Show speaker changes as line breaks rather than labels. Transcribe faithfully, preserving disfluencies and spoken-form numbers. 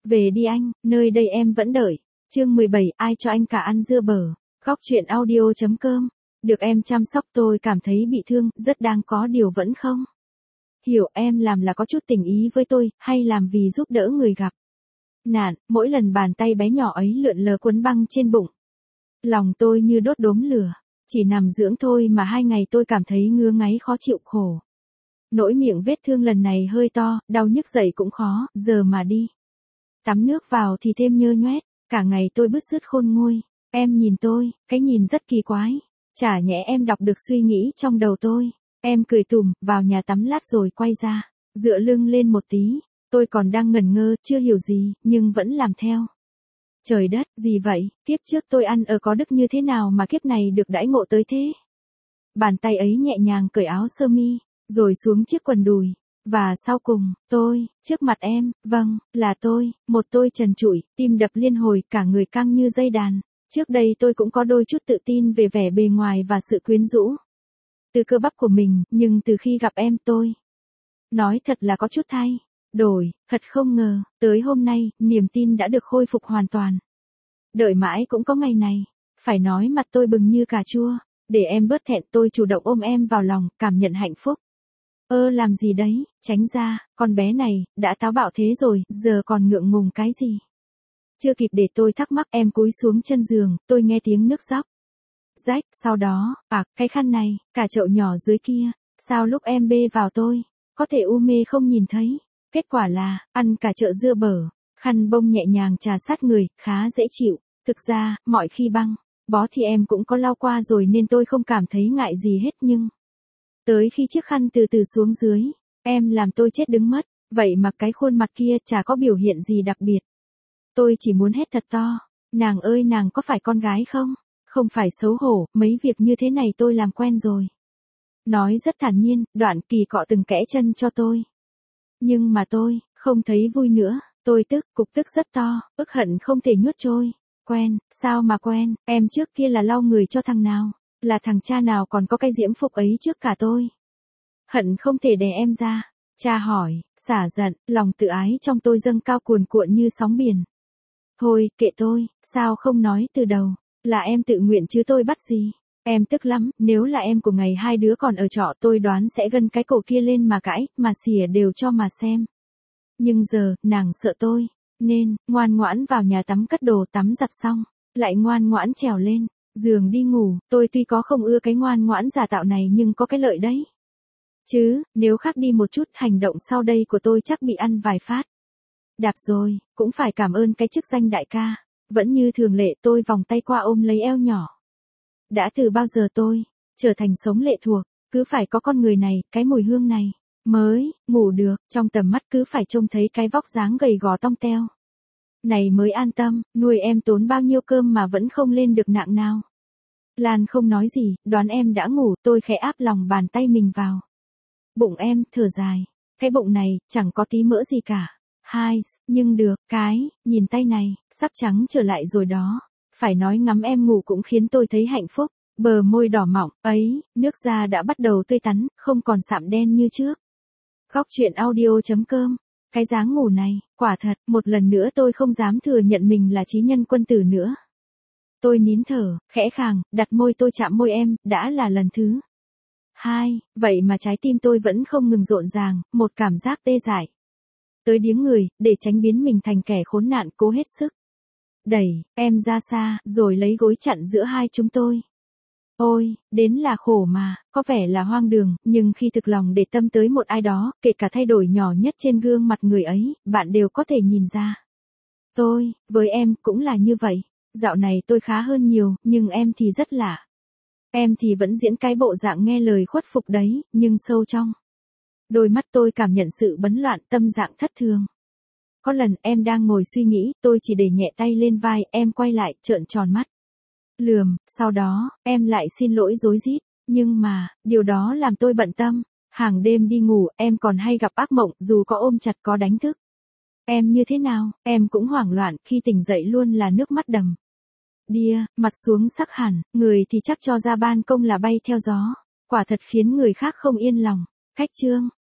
Về đi anh, nơi đây em vẫn đợi. Chương mười bảy, ai cho anh cả ăn dưa bở. Góc truyện audio chấm com. Được em chăm sóc tôi cảm thấy bị thương, rất đang có điều vẫn không. Hiểu em làm là có chút tình ý với tôi, hay làm vì giúp đỡ người gặp nạn, mỗi lần bàn tay bé nhỏ ấy lượn lờ cuốn băng trên bụng. Lòng tôi như đốt đốm lửa, chỉ nằm dưỡng thôi mà hai ngày tôi cảm thấy ngứa ngáy khó chịu khổ. Nỗi miệng vết thương lần này hơi to, đau nhức dậy cũng khó, giờ mà đi tắm nước vào thì thêm nhơ nhoét, cả ngày tôi bứt rứt khôn nguôi. Em nhìn tôi, cái nhìn rất kỳ quái. Chả nhẽ em đọc được suy nghĩ trong đầu tôi. Em cười tủm, vào nhà tắm lát rồi quay ra, dựa lưng lên một tí. Tôi còn đang ngẩn ngơ, chưa hiểu gì, nhưng vẫn làm theo. Trời đất, gì vậy, kiếp trước tôi ăn ở có đức như thế nào mà kiếp này được đãi ngộ tới thế? Bàn tay ấy nhẹ nhàng cởi áo sơ mi, rồi xuống chiếc quần đùi. Và sau cùng, tôi, trước mặt em, vâng, là tôi, một tôi trần trụi, tim đập liên hồi, cả người căng như dây đàn. Trước đây tôi cũng có đôi chút tự tin về vẻ bề ngoài và sự quyến rũ từ cơ bắp của mình, nhưng từ khi gặp em tôi, nói thật là có chút thay đổi, thật không ngờ, tới hôm nay, niềm tin đã được khôi phục hoàn toàn. Đợi mãi cũng có ngày này, phải nói mặt tôi bừng như cà chua, để em bớt thẹn tôi chủ động ôm em vào lòng, cảm nhận hạnh phúc. Ơ làm gì đấy, tránh ra, con bé này, đã táo bạo thế rồi, giờ còn ngượng ngùng cái gì? Chưa kịp để tôi thắc mắc em cúi xuống chân giường, tôi nghe tiếng nước róc rách, sau đó, à, cái khăn này, cả chậu nhỏ dưới kia, sao lúc em bê vào tôi, có thể u mê không nhìn thấy, kết quả là, ăn cả chợ dưa bở, khăn bông nhẹ nhàng trà sát người, khá dễ chịu, thực ra, mọi khi băng, bó thì em cũng có lau qua rồi nên tôi không cảm thấy ngại gì hết nhưng, tới khi chiếc khăn từ từ xuống dưới, em làm tôi chết đứng mất, vậy mà cái khuôn mặt kia chả có biểu hiện gì đặc biệt. Tôi chỉ muốn hét thật to, nàng ơi nàng có phải con gái không? Không phải xấu hổ, mấy việc như thế này tôi làm quen rồi. Nói rất thản nhiên, Đoạn Kỳ cọ từng kẽ chân cho tôi. Nhưng mà tôi, không thấy vui nữa, tôi tức, cục tức rất to, ức hận không thể nuốt trôi. Quen, sao mà quen, em trước kia là lau người cho thằng nào, là thằng cha nào còn có cái diễm phục ấy trước cả tôi. Hận không thể đè em ra, cha hỏi, xả giận, lòng tự ái trong tôi dâng cao cuồn cuộn như sóng biển. Thôi, kệ tôi, sao không nói từ đầu, là em tự nguyện chứ tôi bắt gì. Em tức lắm, nếu là em của ngày hai đứa còn ở trọ tôi đoán sẽ gân cái cổ kia lên mà cãi, mà xỉa đều cho mà xem. Nhưng giờ, nàng sợ tôi, nên, ngoan ngoãn vào nhà tắm cất đồ tắm giặt xong, lại ngoan ngoãn trèo lên giường đi ngủ. Tôi tuy có không ưa cái ngoan ngoãn giả tạo này nhưng có cái lợi đấy. Chứ, nếu khác đi một chút hành động sau đây của tôi chắc bị ăn vài phát. Đạp rồi, cũng phải cảm ơn cái chức danh đại ca. Vẫn như thường lệ tôi vòng tay qua ôm lấy eo nhỏ. Đã từ bao giờ tôi, trở thành sống lệ thuộc, cứ phải có con người này, cái mùi hương này, mới, ngủ được, trong tầm mắt cứ phải trông thấy cái vóc dáng gầy gò tong teo. Này mới an tâm, nuôi em tốn bao nhiêu cơm mà vẫn không lên được nạng nào. Lan không nói gì, đoán em đã ngủ, tôi khẽ áp lòng bàn tay mình vào bụng em, thở dài. Cái bụng này, chẳng có tí mỡ gì cả. Hai, nhưng được, cái, nhìn tay này, sắp trắng trở lại rồi đó. Phải nói ngắm em ngủ cũng khiến tôi thấy hạnh phúc. Bờ môi đỏ mọng, ấy, nước da đã bắt đầu tươi tắn, không còn sạm đen như trước. Góc truyện audio chấm com. Cái dáng ngủ này, quả thật, một lần nữa tôi không dám thừa nhận mình là chí nhân quân tử nữa. Tôi nín thở, khẽ khàng, đặt môi tôi chạm môi em, đã là lần thứ hai, vậy mà trái tim tôi vẫn không ngừng rộn ràng, một cảm giác tê dại. Tới điếng người, để tránh biến mình thành kẻ khốn nạn cố hết sức đẩy em ra xa, rồi lấy gối chặn giữa hai chúng tôi. Ôi, đến là khổ mà, có vẻ là hoang đường, nhưng khi thực lòng để tâm tới một ai đó, kể cả thay đổi nhỏ nhất trên gương mặt người ấy, bạn đều có thể nhìn ra. Tôi, với em, cũng là như vậy. Dạo này tôi khá hơn nhiều, nhưng em thì rất lạ. Em thì vẫn diễn cái bộ dạng nghe lời khuất phục đấy, nhưng sâu trong đôi mắt tôi cảm nhận sự bấn loạn, tâm trạng thất thường. Có lần em đang ngồi suy nghĩ, tôi chỉ để nhẹ tay lên vai, em quay lại, trợn tròn mắt. Lườm, sau đó, em lại xin lỗi rối rít, nhưng mà, điều đó làm tôi bận tâm. Hàng đêm đi ngủ, em còn hay gặp ác mộng, dù có ôm chặt có đánh thức. Em như thế nào, em cũng hoảng loạn, khi tỉnh dậy luôn là nước mắt đầm đìa, mặt xuống sắc hẳn, người thì chắc cho ra ban công là bay theo gió. Quả thật khiến người khác không yên lòng. Khách trương,